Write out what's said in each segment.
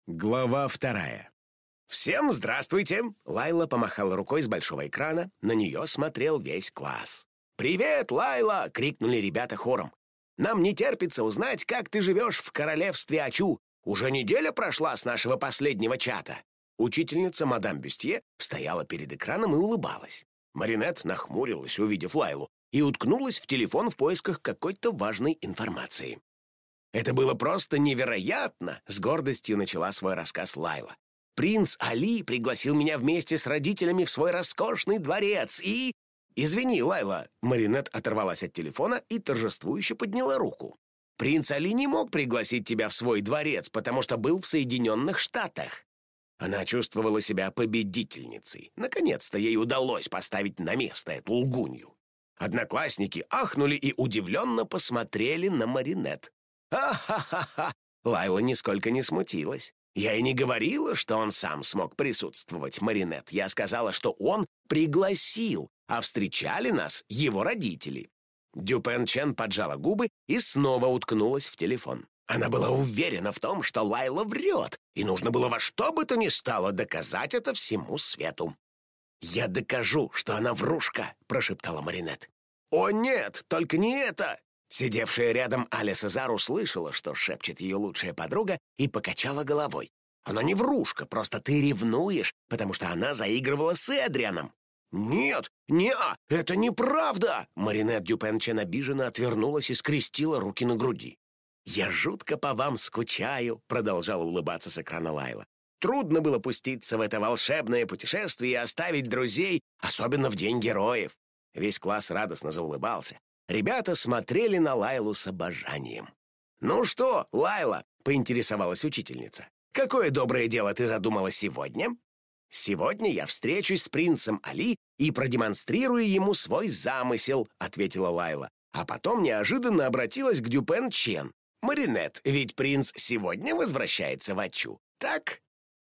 Глава 2. «Всем здравствуйте!» Лайла помахала рукой с большого экрана. На нее смотрел весь класс. «Привет, Лайла!» — крикнули ребята хором. «Нам не терпится узнать, как ты живешь в королевстве Ачу. Уже неделя прошла с нашего последнего чата». Учительница мадам Бюстье стояла перед экраном и улыбалась. Маринет нахмурилась, увидев Лайлу, и уткнулась в телефон в поисках какой-то важной информации. «Это было просто невероятно!» — с гордостью начала свой рассказ Лайла. «Принц Али пригласил меня вместе с родителями в свой роскошный дворец и...» «Извини, Лайла!» — Маринет оторвалась от телефона и торжествующе подняла руку. «Принц Али не мог пригласить тебя в свой дворец, потому что был в Соединенных Штатах». Она чувствовала себя победительницей. Наконец-то ей удалось поставить на место эту лгунью. Одноклассники ахнули и удивленно посмотрели на Маринет. «Ха-ха-ха-ха!» Лайла нисколько не смутилась. «Я и не говорила, что он сам смог присутствовать, Маринет. Я сказала, что он пригласил, а встречали нас его родители». Дюпен Чен поджала губы и снова уткнулась в телефон. Она была уверена в том, что Лайла врет, и нужно было во что бы то ни стало доказать это всему свету. «Я докажу, что она врушка», — прошептала Маринет. «О нет, только не это!» Сидевшая рядом Аля Сезар услышала, что шепчет ее лучшая подруга, и покачала головой. «Она не врушка, просто ты ревнуешь, потому что она заигрывала с Эдрианом». «Нет, это неправда!» Маринет Дюпен-Чен обиженно отвернулась и скрестила руки на груди. «Я жутко по вам скучаю», — продолжала улыбаться с экрана Лайла. «Трудно было пуститься в это волшебное путешествие и оставить друзей, особенно в День героев». Весь класс радостно заулыбался. Ребята смотрели на Лайлу с обожанием. «Ну что, Лайла?» — поинтересовалась учительница. «Какое доброе дело ты задумала сегодня?» «Сегодня я встречусь с принцем Али и продемонстрирую ему свой замысел», — ответила Лайла. А потом неожиданно обратилась к Дюпен Чен. «Маринет, ведь принц сегодня возвращается в Ачу, так?»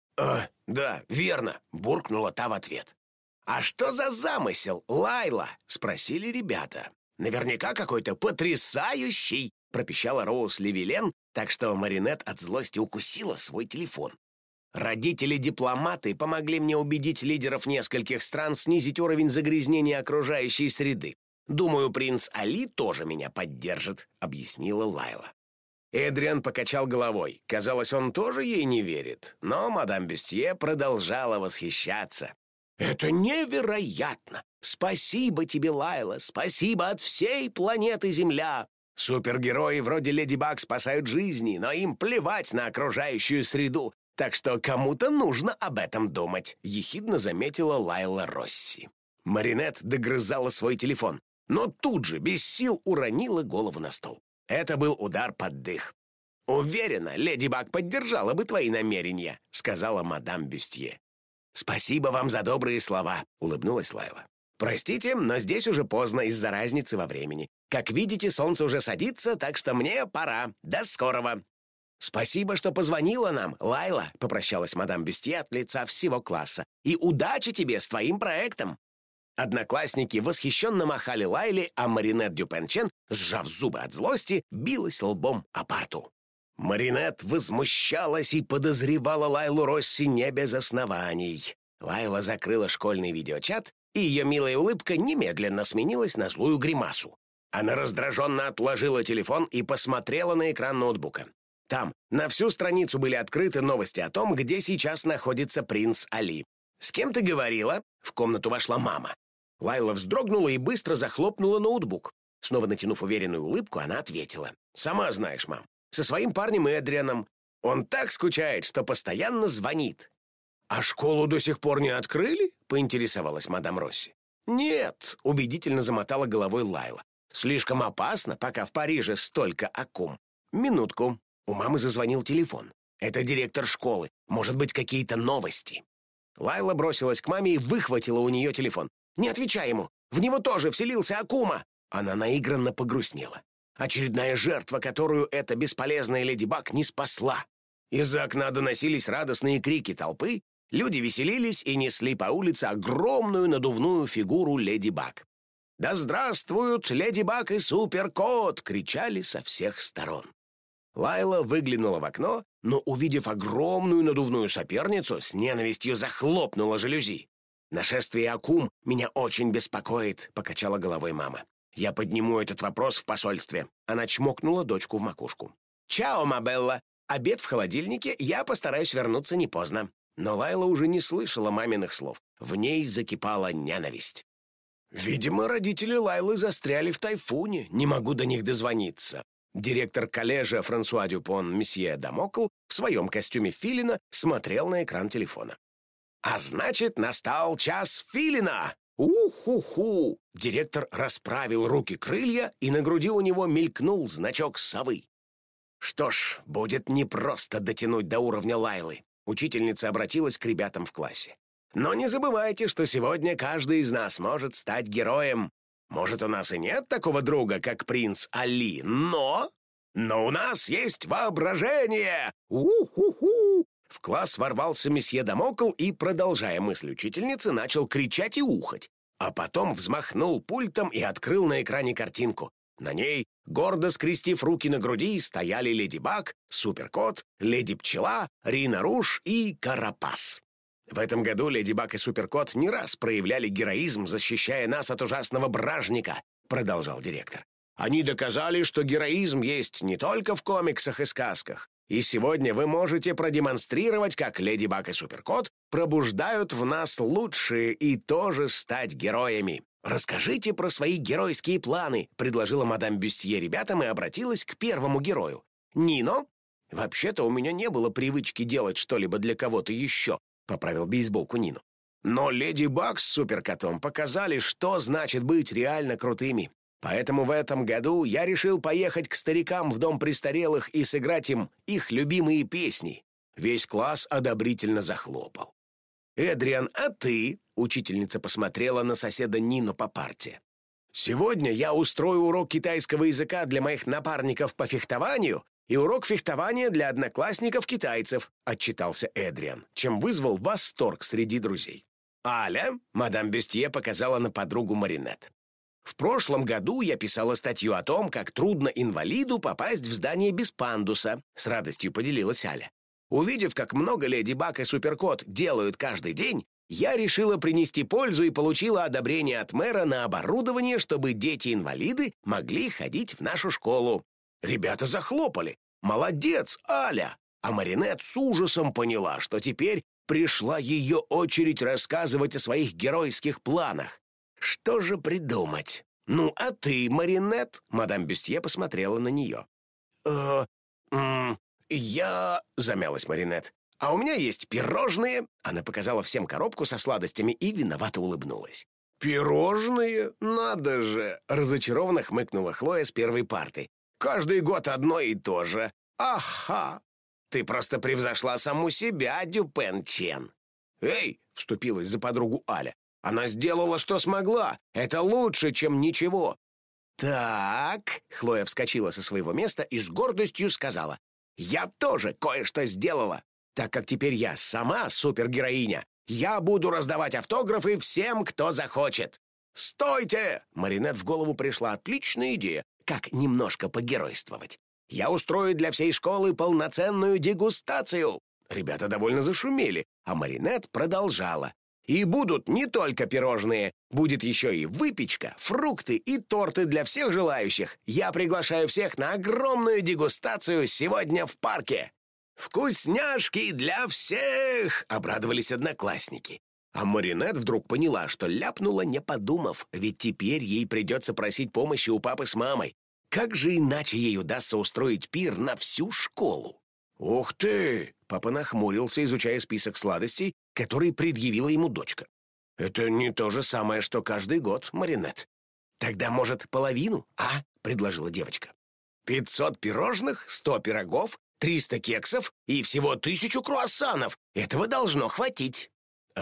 «Да, верно», — буркнула та в ответ. «А что за замысел, Лайла?» — спросили ребята. «Наверняка какой-то потрясающий!» — пропищала Роуз Левилен, так что Маринет от злости укусила свой телефон. «Родители-дипломаты помогли мне убедить лидеров нескольких стран снизить уровень загрязнения окружающей среды. Думаю, принц Али тоже меня поддержит», — объяснила Лайла. Эдриан покачал головой. Казалось, он тоже ей не верит. Но мадам Бюстье продолжала восхищаться. «Это невероятно! Спасибо тебе, Лайла! Спасибо от всей планеты Земля! Супергерои вроде Леди Баг спасают жизни, но им плевать на окружающую среду, так что кому-то нужно об этом думать», — ехидно заметила Лайла Росси. Маринет догрызала свой телефон, но тут же без сил уронила голову на стол. Это был удар под дых. «Уверена, Леди Баг поддержала бы твои намерения», — сказала мадам Бюстье. «Спасибо вам за добрые слова», — улыбнулась Лайла. «Простите, но здесь уже поздно из-за разницы во времени. Как видите, солнце уже садится, так что мне пора. До скорого». «Спасибо, что позвонила нам, Лайла», — попрощалась мадам Бюстье от лица всего класса. «И удачи тебе с твоим проектом». Одноклассники восхищенно махали Лайле, а Маринет Дюпен-Чен, сжав зубы от злости, билась лбом о парту. Маринет возмущалась и подозревала Лайлу Росси не без оснований. Лайла закрыла школьный видеочат, и ее милая улыбка немедленно сменилась на злую гримасу. Она раздраженно отложила телефон и посмотрела на экран ноутбука. Там на всю страницу были открыты новости о том, где сейчас находится принц Али. «С кем ты говорила?» В комнату вошла мама. Лайла вздрогнула и быстро захлопнула ноутбук. Снова натянув уверенную улыбку, она ответила. «Сама знаешь, мам, со своим парнем Эдрианом. Он так скучает, что постоянно звонит». «А школу до сих пор не открыли?» — поинтересовалась мадам Росси. «Нет», — убедительно замотала головой Лайла. «Слишком опасно, пока в Париже столько акум». «Минутку». У мамы зазвонил телефон. «Это директор школы. Может быть, какие-то новости». Лайла бросилась к маме и выхватила у нее телефон. «Не отвечай ему! В него тоже вселился Акума!» Она наигранно погрустнела. Очередная жертва, которую эта бесполезная Леди Баг не спасла. Из-за окна доносились радостные крики толпы, люди веселились и несли по улице огромную надувную фигуру Леди Баг. «Да здравствуют Леди Баг и Суперкот!» — кричали со всех сторон. Лайла выглянула в окно но, увидев огромную надувную соперницу, с ненавистью захлопнула жалюзи. «Нашествие акум меня очень беспокоит», — покачала головой мама. «Я подниму этот вопрос в посольстве». Она чмокнула дочку в макушку. «Чао, Мабелла. Обед в холодильнике, я постараюсь вернуться не поздно». Но Лайла уже не слышала маминых слов. В ней закипала ненависть. «Видимо, родители Лайлы застряли в тайфуне. Не могу до них дозвониться». Директор коллежа Франсуа Дюпон месье Дамокл в своем костюме филина смотрел на экран телефона. «А значит, настал час филина! Ух-ху-ху!» Директор расправил руки-крылья, и на груди у него мелькнул значок совы. «Что ж, будет непросто дотянуть до уровня Лайлы». Учительница обратилась к ребятам в классе. «Но не забывайте, что сегодня каждый из нас может стать героем. Может, у нас и нет такого друга, как принц Али, но у нас есть воображение! У-ху-ху!» В класс ворвался месье Дамокл и, продолжая мысль учительницы, начал кричать и ухать, а потом взмахнул пультом и открыл на экране картинку. На ней, гордо скрестив руки на груди, стояли Леди Баг, Суперкот, Леди Пчела, Рина Руж и Карапас. В этом году Леди Баг и Суперкот не раз проявляли героизм, защищая нас от ужасного бражника, продолжал директор. Они доказали, что героизм есть не только в комиксах и сказках. И сегодня вы можете продемонстрировать, как Леди Баг и Суперкот пробуждают в нас лучшие и тоже стать героями. «Расскажите про свои геройские планы», — предложила мадам Бюстье ребятам и обратилась к первому герою. «Нино?» «Вообще-то у меня не было привычки делать что-либо для кого-то еще», — поправил бейсболку Нино. «Но Леди Баг с Суперкотом показали, что значит быть реально крутыми. Поэтому в этом году я решил поехать к старикам в дом престарелых и сыграть им их любимые песни». Весь класс одобрительно захлопал. «Эдриан, а ты?» — учительница посмотрела на соседа Нино по парте. «Сегодня я устрою урок китайского языка для моих напарников по фехтованию и урок фехтования для одноклассников-китайцев», — отчитался Эдриан, чем вызвал восторг среди друзей. «Аля», — мадам Бюстье показала на подругу Маринет. «В прошлом году я писала статью о том, как трудно инвалиду попасть в здание без пандуса», — с радостью поделилась Аля. «Увидев, как много Леди Баг и Суперкот делают каждый день, я решила принести пользу и получила одобрение от мэра на оборудование, чтобы дети-инвалиды могли ходить в нашу школу». Ребята захлопали. «Молодец, Аля!» А Маринет с ужасом поняла, что теперь пришла ее очередь рассказывать о своих геройских планах. Что же придумать? «Ну, а ты, Маринет?» Мадам Бюстье посмотрела на нее. «Я...» — замялась Маринет. «А у меня есть пирожные». Она показала всем коробку со сладостями и виновато улыбнулась. «Пирожные? Надо же!» — разочарованно хмыкнула Хлоя с первой парты. «Каждый год одно и то же. Аха! Ты просто превзошла саму себя, Дюпен Чен». «Эй!» — вступилась за подругу Аля. «Она сделала, что смогла. Это лучше, чем ничего». «Так...» — Хлоя вскочила со своего места и с гордостью сказала. «Я тоже кое-что сделала. Так как теперь я сама супергероиня, я буду раздавать автографы всем, кто захочет». «Стойте!» — Маринет в голову пришла отличная идея, как немножко погеройствовать. «Я устрою для всей школы полноценную дегустацию». Ребята довольно зашумели, а Маринет продолжала. «И будут не только пирожные, будет еще и выпечка, фрукты и торты для всех желающих. Я приглашаю всех на огромную дегустацию сегодня в парке». «Вкусняшки для всех!» — обрадовались одноклассники. А Маринет вдруг поняла, что ляпнула, не подумав, ведь теперь ей придется просить помощи у папы с мамой. Как же иначе ей удастся устроить пир на всю школу? «Ух ты!» — папа нахмурился, изучая список сладостей, который предъявила ему дочка. «Это не то же самое, что каждый год, Маринет». «Тогда, может, половину, а?» — предложила девочка. 500 пирожных, 100 пирогов, 300 кексов и всего 1000 круассанов. Этого должно хватить».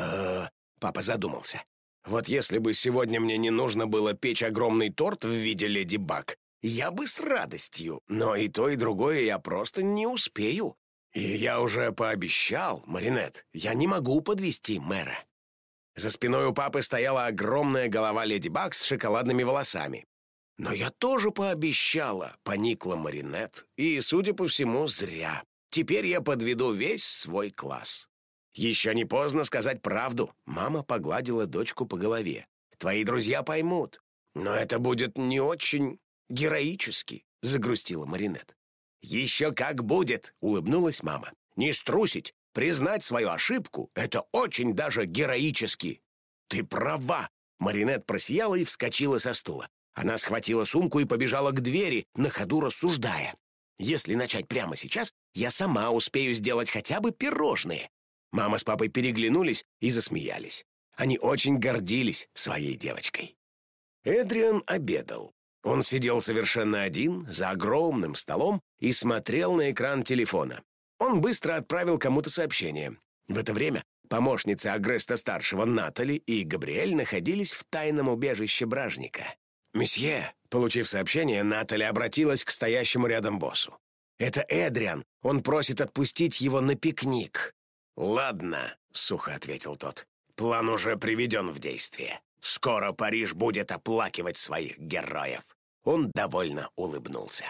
Папа задумался. «Вот если бы сегодня мне не нужно было печь огромный торт в виде Леди Баг, я бы с радостью, но и то, и другое я просто не успею. И я уже пообещал, Маринет, я не могу подвести мэра». За спиной у папы стояла огромная голова Леди Баг с шоколадными волосами. «Но я тоже пообещала», — поникла Маринет, и, судя по всему, зря. Теперь я подведу весь свой класс». «Еще не поздно сказать правду», — мама погладила дочку по голове. «Твои друзья поймут. Но это будет не очень героически», — загрустила Маринет. «Еще как будет», — улыбнулась мама. «Не струсить, признать свою ошибку — это очень даже героически». «Ты права!» — Маринет просияла и вскочила со стула. Она схватила сумку и побежала к двери, на ходу рассуждая. «Если начать прямо сейчас, я сама успею сделать хотя бы пирожные». Мама с папой переглянулись и засмеялись. Они очень гордились своей девочкой. Эдриан обедал. Он сидел совершенно один, за огромным столом, и смотрел на экран телефона. Он быстро отправил кому-то сообщение. В это время помощницы Агреста-старшего Натали и Габриэль находились в тайном убежище бражника. «Месье», получив сообщение, Натали обратилась к стоящему рядом боссу. «Это Эдриан. Он просит отпустить его на пикник». «Ладно», — сухо ответил тот. «План уже приведен в действие. Скоро Париж будет оплакивать своих героев». Он довольно улыбнулся.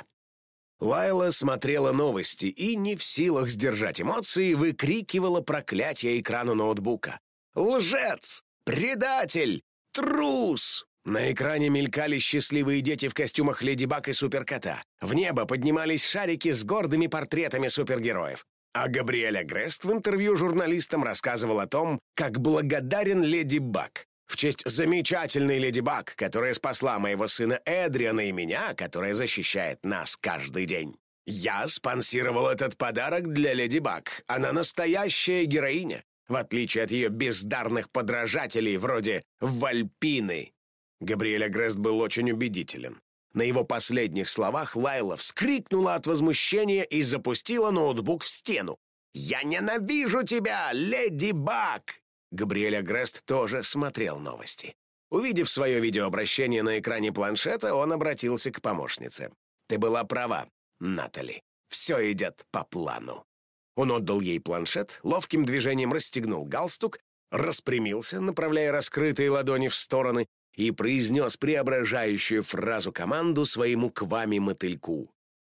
Лайла смотрела новости и, не в силах сдержать эмоции, выкрикивала проклятие экрану ноутбука. «Лжец! Предатель! Трус!» На экране мелькали счастливые дети в костюмах Леди Баг и Суперкота. В небо поднимались шарики с гордыми портретами супергероев. А Габриэль Агрест в интервью журналистам рассказывал о том, как благодарен Леди Баг. В честь замечательной Леди Баг, которая спасла моего сына Эдриана и меня, которая защищает нас каждый день. Я спонсировал этот подарок для Леди Баг. Она настоящая героиня, в отличие от ее бездарных подражателей вроде Вальпины. Габриэль Агрест был очень убедителен. На его последних словах Лайла вскрикнула от возмущения и запустила ноутбук в стену. «Я ненавижу тебя, Леди Баг!» Габриэль Агрест тоже смотрел новости. Увидев свое видеообращение на экране планшета, он обратился к помощнице. «Ты была права, Натали. Все идет по плану». Он отдал ей планшет, ловким движением расстегнул галстук, распрямился, направляя раскрытые ладони в стороны, и произнес преображающую фразу-команду своему квами-мотыльку.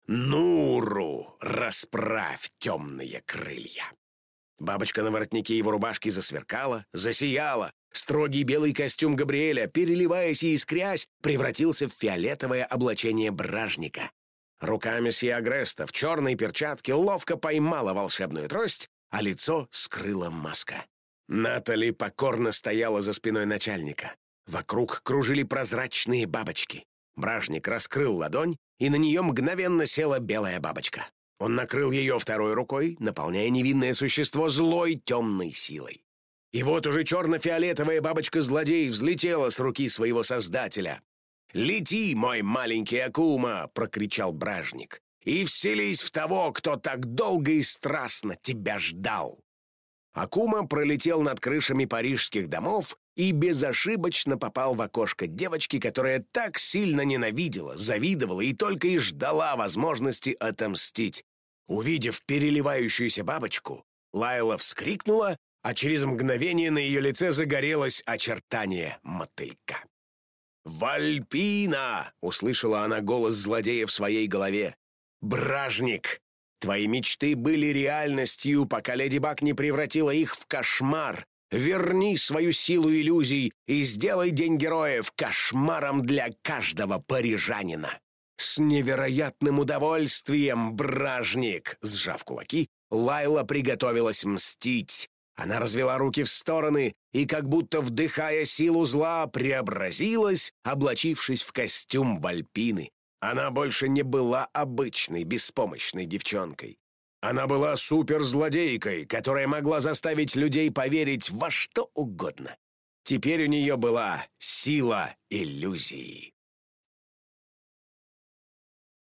«Нуру, расправь темные крылья!» Бабочка на воротнике его рубашки засверкала, засияла. Строгий белый костюм Габриэля, переливаясь и искрясь, превратился в фиолетовое облачение бражника. Рука месье Агреста в черной перчатке ловко поймала волшебную трость, а лицо скрыла маска. Натали покорно стояла за спиной начальника. Вокруг кружили прозрачные бабочки. Бражник раскрыл ладонь, и на нее мгновенно села белая бабочка. Он накрыл ее второй рукой, наполняя невинное существо злой темной силой. И вот уже черно-фиолетовая бабочка-злодей взлетела с руки своего создателя. «Лети, мой маленький Акума!» — прокричал бражник. «И вселись в того, кто так долго и страстно тебя ждал!» Акума пролетел над крышами парижских домов и безошибочно попал в окошко девочки, которая так сильно ненавидела, завидовала и только и ждала возможности отомстить. Увидев переливающуюся бабочку, Лайла вскрикнула, а через мгновение на ее лице загорелось очертание мотылька. «Вальпина!» — услышала она голос злодея в своей голове. «Бражник! Твои мечты были реальностью, пока Леди Баг не превратила их в кошмар. Верни свою силу иллюзий и сделай День героев кошмаром для каждого парижанина». «С невероятным удовольствием, бражник!» Сжав кулаки, Лайла приготовилась мстить. Она развела руки в стороны и, как будто вдыхая силу зла, преобразилась, облачившись в костюм Вальпины. Она больше не была обычной, беспомощной девчонкой. Она была суперзлодейкой, которая могла заставить людей поверить во что угодно. Теперь у нее была сила иллюзии.